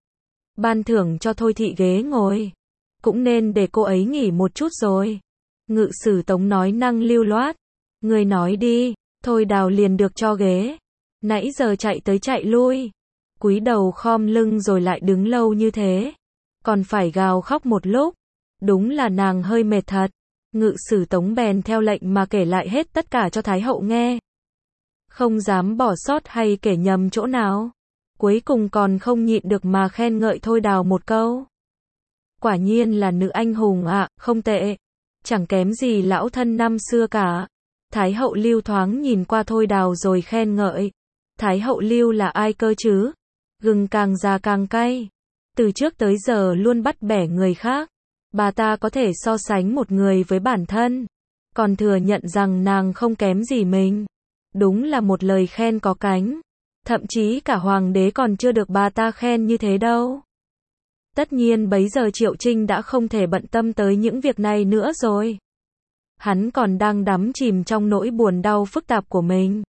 A: Ban thưởng cho Thôi thị ghế ngồi. Cũng nên để cô ấy nghỉ một chút rồi. Ngự sử Tống nói năng lưu loát. Người nói đi, Thôi Đào liền được cho ghế. Nãy giờ chạy tới chạy lui. Cúi đầu khom lưng rồi lại đứng lâu như thế. Còn phải gào khóc một lúc. Đúng là nàng hơi mệt thật. Ngự sử Tống bèn theo lệnh mà kể lại hết tất cả cho Thái hậu nghe. Không dám bỏ sót hay kể nhầm chỗ nào. Cuối cùng còn không nhịn được mà khen ngợi Thôi Đào một câu. Quả nhiên là nữ anh hùng ạ, không tệ. Chẳng kém gì lão thân năm xưa cả. Thái hậu Lưu thoáng nhìn qua Thôi Đào rồi khen ngợi. Thái hậu Lưu là ai cơ chứ? Gừng càng già càng cay. Từ trước tới giờ luôn bắt bẻ người khác. Bà ta có thể so sánh một người với bản thân. Còn thừa nhận rằng nàng không kém gì mình. Đúng là một lời khen có cánh. Thậm chí cả hoàng đế còn chưa được bà ta khen như thế đâu. Tất nhiên bấy giờ Triệu Trinh đã không thể bận tâm tới những việc này nữa rồi. Hắn còn đang đắm chìm trong nỗi buồn đau phức tạp của mình.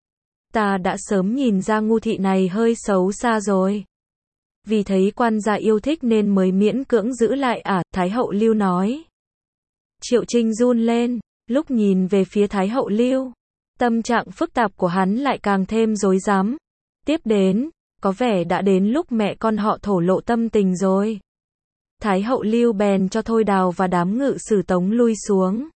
A: Ta đã sớm nhìn ra ngu thị này hơi xấu xa rồi. Vì thấy quan gia yêu thích nên mới miễn cưỡng giữ lại Thái hậu Lưu nói. Triệu Trinh run lên, lúc nhìn về phía Thái hậu Lưu. Tâm trạng phức tạp của hắn lại càng thêm rối rắm. Tiếp đến, có vẻ đã đến lúc mẹ con họ thổ lộ tâm tình rồi. Thái hậu Lưu bèn cho Thôi Đào và đám ngự sử Tống lui xuống.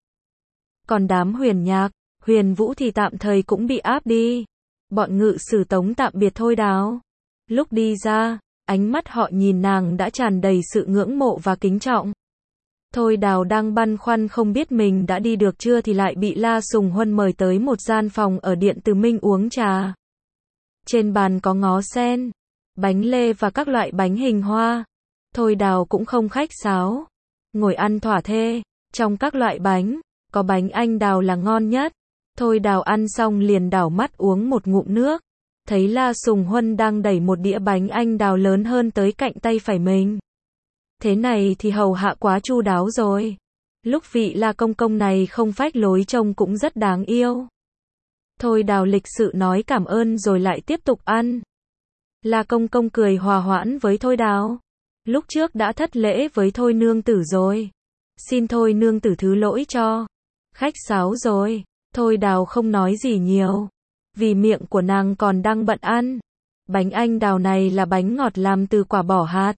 A: Còn đám Huyền Nhạc, Huyền Vũ thì tạm thời cũng bị áp đi. Bọn ngự sử Tống tạm biệt Thôi Đào. Lúc đi ra, ánh mắt họ nhìn nàng đã tràn đầy sự ngưỡng mộ và kính trọng. Thôi Đào đang băn khoăn không biết mình đã đi được chưa thì lại bị La Sùng Huân mời tới một gian phòng ở điện Từ Minh uống trà. Trên bàn có ngó sen, bánh lê và các loại bánh hình hoa. Thôi Đào cũng không khách sáo, ngồi ăn thỏa thê. Trong các loại bánh, có bánh anh đào là ngon nhất. Thôi Đào ăn xong liền đảo mắt uống một ngụm nước. Thấy La Sùng Huân đang đẩy một đĩa bánh anh đào lớn hơn tới cạnh tay phải mình. Thế này thì hầu hạ quá chu đáo rồi. Lúc vị La công công này không phách lối trông cũng rất đáng yêu. Thôi Đào lịch sự nói cảm ơn rồi lại tiếp tục ăn. La công công cười hòa hoãn với Thôi Đào. Lúc trước đã thất lễ với Thôi nương tử rồi. Xin Thôi nương tử thứ lỗi cho. Khách sáo rồi. Thôi Đào không nói gì nhiều. Vì miệng của nàng còn đang bận ăn. Bánh anh đào này là bánh ngọt làm từ quả bỏ hạt.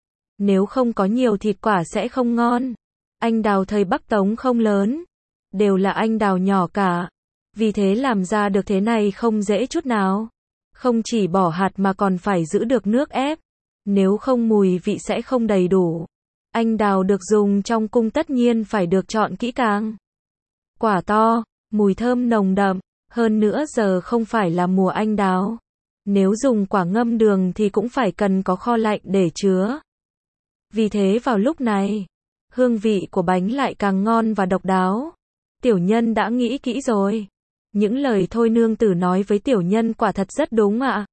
A: Nếu không có nhiều thịt quả sẽ không ngon. Anh đào thời Bắc Tống không lớn. Đều là anh đào nhỏ cả. Vì thế làm ra được thế này không dễ chút nào. Không chỉ bỏ hạt mà còn phải giữ được nước ép. Nếu không mùi vị sẽ không đầy đủ. Anh đào được dùng trong cung tất nhiên phải được chọn kỹ càng. Quả to, mùi thơm nồng đậm. Hơn nữa giờ không phải là mùa anh đào. Nếu dùng quả ngâm đường thì cũng phải cần có kho lạnh để chứa. Vì thế vào lúc này, hương vị của bánh lại càng ngon và độc đáo. Tiểu nhân đã nghĩ kỹ rồi. Những lời Thôi nương tử nói với tiểu nhân quả thật rất đúng ạ.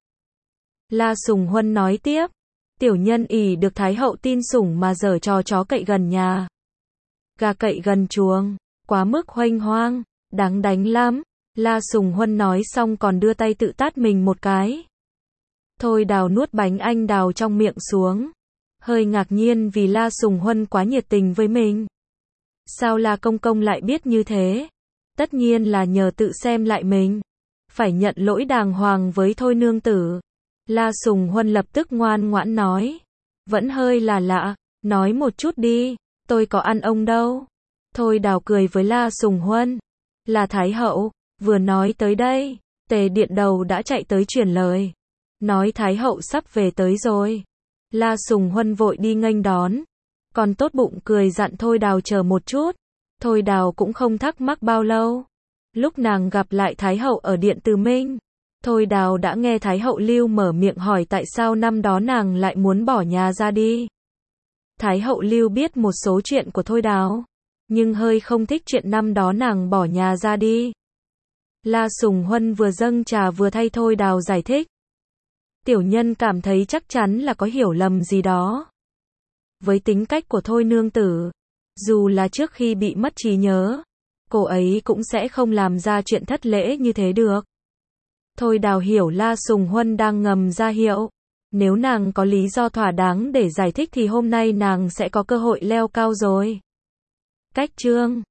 A: La Sùng Huân nói tiếp. Tiểu nhân ỷ được Thái hậu tin sủng mà giở trò chó cậy gần nhà. Gà cậy gần chuồng. Quá mức huênh hoang. Đáng đánh lắm. La Sùng Huân nói xong còn đưa tay tự tát mình một cái. Thôi Đào nuốt bánh anh đào trong miệng xuống. Hơi ngạc nhiên vì La Sùng Huân quá nhiệt tình với mình. Sao La Công Công lại biết như thế? Tất nhiên là nhờ tự xem lại mình. Phải nhận lỗi đàng hoàng với Thôi nương tử. La Sùng Huân lập tức ngoan ngoãn nói. Vẫn hơi là lạ, nói một chút đi, tôi có ăn ông đâu. Thôi Đào cười với La Sùng Huân. Là Thái hậu, vừa nói tới đây, Tề Điện Đầu đã chạy tới truyền lời. Nói Thái hậu sắp về tới rồi. La Sùng Huân vội đi nghênh đón. Còn tốt bụng cười dặn Thôi Đào chờ một chút. Thôi Đào cũng không thắc mắc bao lâu. Lúc nàng gặp lại Thái hậu ở Điện Từ Minh, Thôi Đào đã nghe Thái hậu Lưu mở miệng hỏi tại sao năm đó nàng lại muốn bỏ nhà ra đi. Thái hậu Lưu biết một số chuyện của Thôi Đào, nhưng hơi không thích chuyện năm đó nàng bỏ nhà ra đi. La Sùng Huân vừa dâng trà vừa thay Thôi Đào giải thích. Tiểu nhân cảm thấy chắc chắn là có hiểu lầm gì đó. Với tính cách của Thôi nương tử, dù là trước khi bị mất trí nhớ, cô ấy cũng sẽ không làm ra chuyện thất lễ như thế được. Thôi Đào hiểu La Sùng Huân đang ngầm ra hiệu. Nếu nàng có lý do thỏa đáng để giải thích thì hôm nay nàng sẽ có cơ hội leo cao rồi. Cách chương